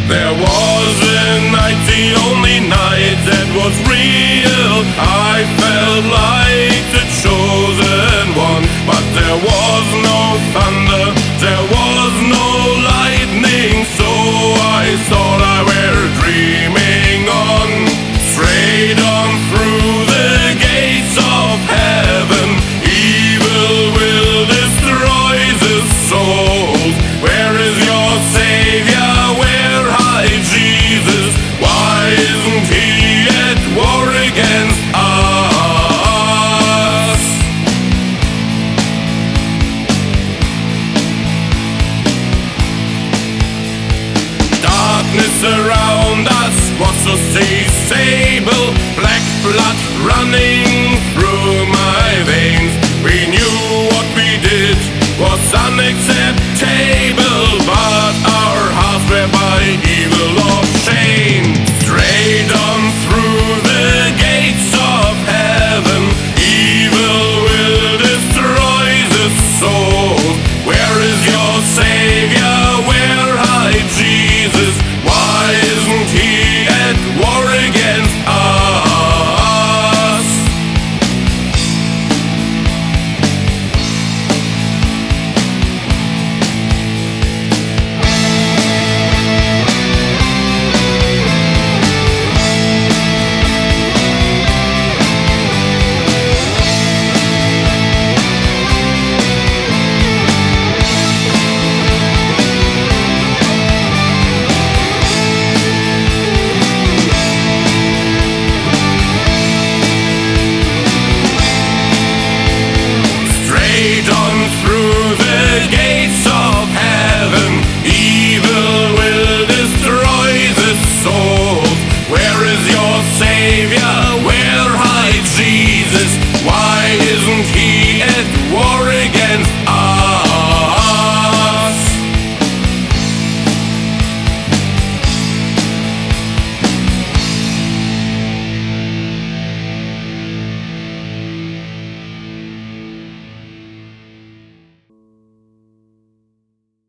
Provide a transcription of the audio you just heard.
There was a night, the only night that was real. I felt like the chosen one, but there was no thunder, there was no lightning, so I thought I were dreaming on. Straight on through the gates of heaven, evil will destroy the souls. Where is your Savior? Where hides Jesus? Why isn't he at war against us? Darkness around us was so sable, black blood running through my veins. We knew what we did was unacceptable.